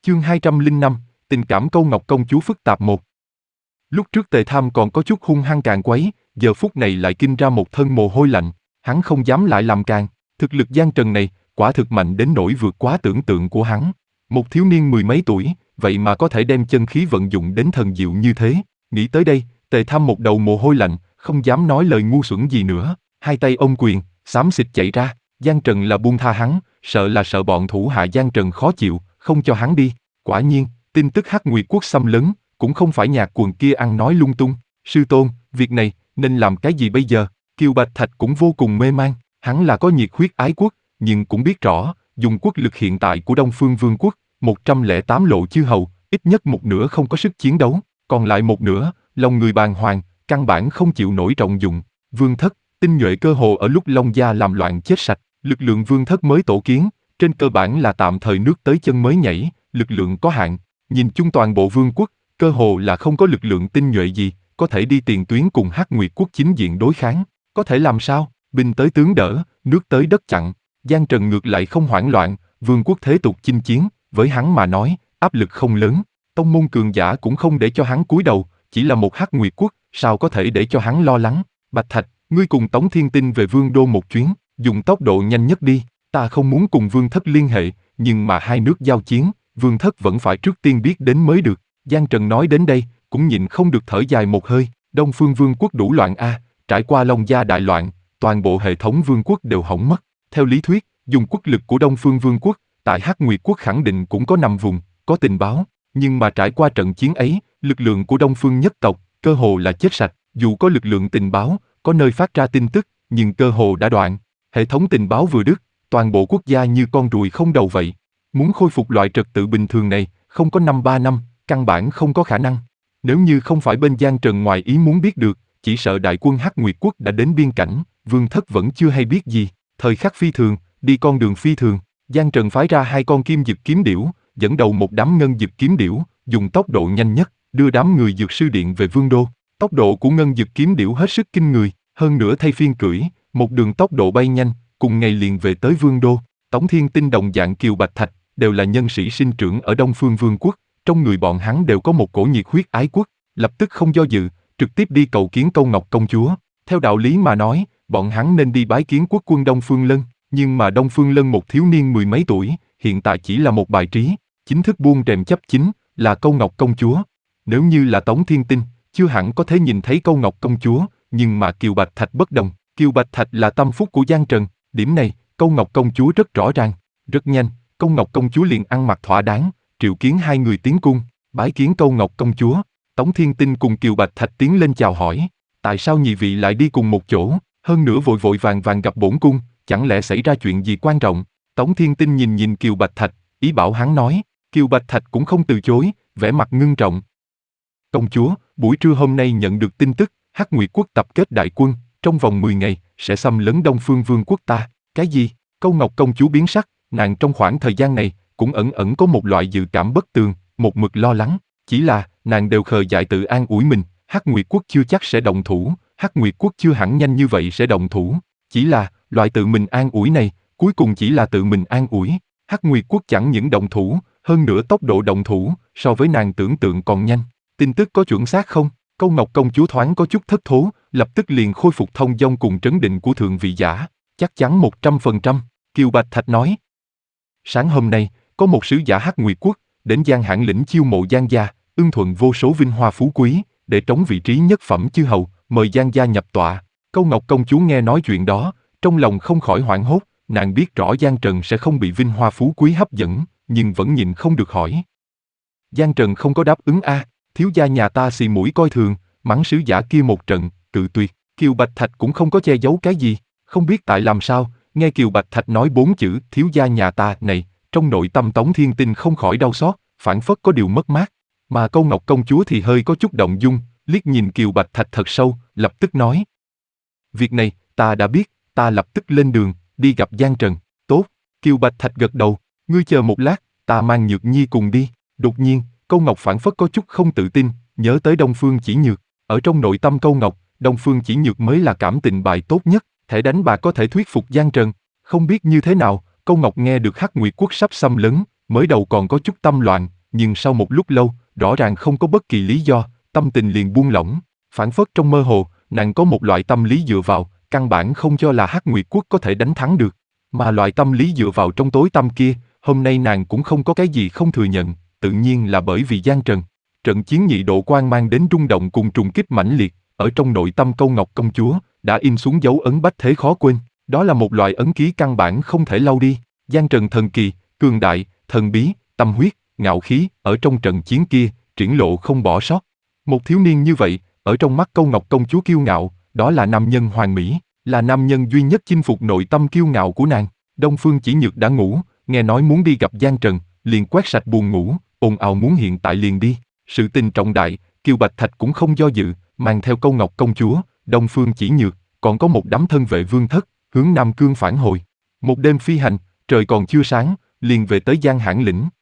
Chương 205, tình cảm Câu Ngọc công chúa phức tạp 1. Lúc trước Tề Tham còn có chút hung hăng càn quấy, giờ phút này lại kinh ra một thân mồ hôi lạnh, hắn không dám lại làm càng. Thực lực Giang Trần này, quả thực mạnh đến nỗi vượt quá tưởng tượng của hắn. Một thiếu niên mười mấy tuổi, vậy mà có thể đem chân khí vận dụng đến thần diệu như thế. Nghĩ tới đây, Tề Tham một đầu mồ hôi lạnh, không dám nói lời ngu xuẩn gì nữa. Hai tay ôm quyền, xám xịt chạy ra. Giang Trần là buông tha hắn, sợ bọn thủ hạ Giang Trần khó chịu, không cho hắn đi. Quả nhiên, tin tức Hắc Nguyệt Quốc xâm lấn, cũng không phải nhạc quần kia ăn nói lung tung. Sư tôn, việc này, nên làm cái gì bây giờ? Kiều Bạch Thạch cũng vô cùng mê man, hắn là có nhiệt huyết ái quốc, nhưng cũng biết rõ, dùng quốc lực hiện tại của Đông Phương Vương quốc, 108 lộ chư hầu, ít nhất một nửa không có sức chiến đấu, còn lại một nửa, lòng người bàng hoàng, căn bản không chịu nổi trọng dụng. Vương thất, tinh nhuệ cơ hồ ở lúc Long Gia làm loạn chết sạch, lực lượng vương thất mới tổ kiến, trên cơ bản là tạm thời nước tới chân mới nhảy, lực lượng có hạn, nhìn chung toàn bộ vương quốc, cơ hồ là không có lực lượng tinh nhuệ gì, có thể đi tiền tuyến cùng Hắc Nguyệt Quốc chính diện đối kháng, có thể làm sao, binh tới tướng đỡ, nước tới đất chặn. Giang Trần ngược lại không hoảng loạn, vương quốc thế tục chinh chiến, với hắn mà nói, áp lực không lớn, tông môn cường giả cũng không để cho hắn cúi đầu, chỉ là một Hắc Nguyệt Quốc, sao có thể để cho hắn lo lắng. Bạch Thạch, ngươi cùng Tống Thiên Tinh về vương đô một chuyến, dùng tốc độ nhanh nhất đi, ta không muốn cùng vương thất liên hệ, nhưng mà hai nước giao chiến, vương thất vẫn phải trước tiên biết đến mới được. Giang Trần nói đến đây, cũng nhịn không được thở dài một hơi, Đông Phương Vương quốc đủ loạn a, trải qua Long Gia đại loạn, toàn bộ hệ thống vương quốc đều hỏng mất. Theo lý thuyết, dùng quốc lực của Đông Phương Vương quốc, tại Hắc Nguyệt Quốc khẳng định cũng có nằm vùng, có tình báo, nhưng mà trải qua trận chiến ấy, lực lượng của Đông Phương nhất tộc, cơ hồ là chết sạch, dù có lực lượng tình báo, có nơi phát ra tin tức, nhưng cơ hồ đã đoạn. Hệ thống tình báo vừa đứt, toàn bộ quốc gia như con ruồi không đầu vậy. Muốn khôi phục loại trật tự bình thường này, không có 3 năm, căn bản không có khả năng. Nếu như không phải bên Giang Trần ngoài ý muốn biết được, chỉ sợ đại quân Hắc Nguyệt Quốc đã đến biên cảnh, vương thất vẫn chưa hay biết gì. Thời khắc phi thường, đi con đường phi thường, Giang Trần phái ra 2 con kim dực kiếm điểu, dẫn đầu một đám ngân dực kiếm điểu, dùng tốc độ nhanh nhất, đưa đám người dược sư điện về vương đô. Tốc độ của ngân dực kiếm điểu hết sức kinh người, hơn nữa thay phiên cưỡi, một đường tốc độ bay nhanh, cùng ngày liền về tới vương đô. Tống Thiên Tinh đồng dạng Kiều Bạch Thạch, đều là nhân sĩ sinh trưởng ở Đông Phương Vương quốc, trong người bọn hắn đều có một cổ nhiệt huyết ái quốc, lập tức không do dự, trực tiếp đi cầu kiến Câu Ngọc công chúa. Theo đạo lý mà nói, bọn hắn nên đi bái kiến quốc quân Đông Phương Lân, nhưng mà Đông Phương Lân một thiếu niên mười mấy tuổi, hiện tại chỉ là một bài trí, chính thức buông rèm chấp chính, là Câu Ngọc công chúa. Nếu như là Tống Thiên Tinh, chưa hẳn có thể nhìn thấy Câu Ngọc công chúa, nhưng mà Kiều Bạch Thạch bất đồng, Kiều Bạch Thạch là tâm phúc của Giang Trần, điểm này, Câu Ngọc công chúa rất rõ ràng. Rất nhanh, Câu Ngọc công chúa liền ăn mặc thỏa đáng, triệu kiến hai người tiến cung, bái kiến Câu Ngọc công chúa. Tống Thiên Tinh cùng Kiều Bạch Thạch tiến lên chào hỏi, tại sao nhị vị lại đi cùng một chỗ, hơn nữa vội vội vàng vàng gặp bổn cung, chẳng lẽ xảy ra chuyện gì quan trọng? Tống Thiên Tinh nhìn Kiều Bạch Thạch, ý bảo hắn nói. Kiều Bạch Thạch cũng không từ chối, vẻ mặt ngưng trọng. Công chúa, buổi trưa hôm nay nhận được tin tức, Hắc Nguyệt Quốc tập kết đại quân, trong vòng 10 ngày, sẽ xâm lấn Đông Phương Vương quốc ta. Cái gì? Câu Ngọc công chúa biến sắc, nàng trong khoảng thời gian này, cũng ẩn có một loại dự cảm bất tường, một mực lo lắng. Chỉ là, nàng đều khờ dại tự an ủi mình, Hắc Nguyệt Quốc chưa chắc sẽ động thủ, Hắc Nguyệt Quốc chưa hẳn nhanh như vậy sẽ động thủ. Chỉ là, loại tự mình an ủi này, cuối cùng chỉ là tự mình an ủi. Hắc Nguyệt Quốc chẳng những động thủ, hơn nữa tốc độ động thủ, so với nàng tưởng tượng còn nhanh. Tin tức có chuẩn xác không? Câu Ngọc công chúa thoáng có chút thất thố, lập tức liền khôi phục thông dong cùng trấn định của thượng vị giả. Chắc chắn 100%, Kiều Bạch Thạch nói. Sáng hôm nay, có một sứ giả Hắc Nguyệt Quốc, đến Giang Hãn lĩnh chiêu mộ Giang gia, ưng thuận vô số vinh hoa phú quý, để trống vị trí nhất phẩm chư hầu, mời Giang gia nhập tọa. Câu Ngọc công chúa nghe nói chuyện đó, trong lòng không khỏi hoảng hốt, nàng biết rõ Giang Trần sẽ không bị vinh hoa phú quý hấp dẫn, nhưng vẫn nhịn không được hỏi. Giang Trần không có đáp ứng a, thiếu gia nhà ta xì mũi coi thường, mắng sứ giả kia một trận, cự tuyệt. Kiều Bạch Thạch cũng không có che giấu cái gì, không biết tại làm sao, nghe Kiều Bạch Thạch nói 4 chữ thiếu gia nhà ta này, trong nội tâm Tống Thiên Tinh không khỏi đau xót, phảng phất có điều mất mát. Mà Câu Ngọc công chúa thì hơi có chút động dung, liếc nhìn Kiều Bạch Thạch thật sâu, lập tức nói. Việc này, ta đã biết, ta lập tức lên đường, đi gặp Giang Trần. Tốt, Kiều Bạch Thạch gật đầu, ngươi chờ một lát, ta mang Nhược Nhi cùng đi. Đột nhiên, Câu Ngọc phảng phất có chút không tự tin, nhớ tới Đông Phương Chỉ Nhược. Ở trong nội tâm Câu Ngọc, Đông Phương Chỉ Nhược mới là cảm tình bài tốt nhất, thẻ đánh bạc có thể thuyết phục Giang Trần. Không biết như thế nào, Câu Ngọc nghe được Hắc Nguyệt Quốc sắp xâm lấn, mới đầu còn có chút tâm loạn, nhưng sau một lúc lâu, rõ ràng không có bất kỳ lý do, tâm tình liền buông lỏng, phảng phất trong mơ hồ, nàng có một loại tâm lý dựa vào, căn bản không cho là Hắc Nguyệt Quốc có thể đánh thắng được. Mà loại tâm lý dựa vào trong tối tăm kia, hôm nay nàng cũng không có cái gì không thừa nhận, tự nhiên là bởi vì Giang Trần. Trận chiến nhị độ quan mang đến rung động cùng trùng kích mãnh liệt, ở trong nội tâm Câu Ngọc công chúa, đã in xuống dấu ấn bách thế khó quên. Đó là một loại ấn ký căn bản không thể lau đi. Giang Trần thần kỳ, cường đại, thần bí, tâm huyết, ngạo khí, ở trong trận chiến kia, triển lộ không bỏ sót. Một thiếu niên như vậy, ở trong mắt Câu Ngọc công chúa kiêu ngạo, đó là nam nhân hoàn mỹ, là nam nhân duy nhất chinh phục nội tâm kiêu ngạo của nàng. Đông Phương Chỉ Nhược đã ngủ, nghe nói muốn đi gặp Giang Trần, liền quét sạch buồn ngủ, ồn ào muốn hiện tại liền đi. Sự tình trọng đại, Kiều Bạch Thạch cũng không do dự, mang theo Câu Ngọc công chúa, Đông Phương Chỉ Nhược, còn có một đám thân vệ vương thất, hướng Nam Cương phản hồi. Một đêm phi hành, trời còn chưa sáng, liền về tới Giang Hãn Lĩnh.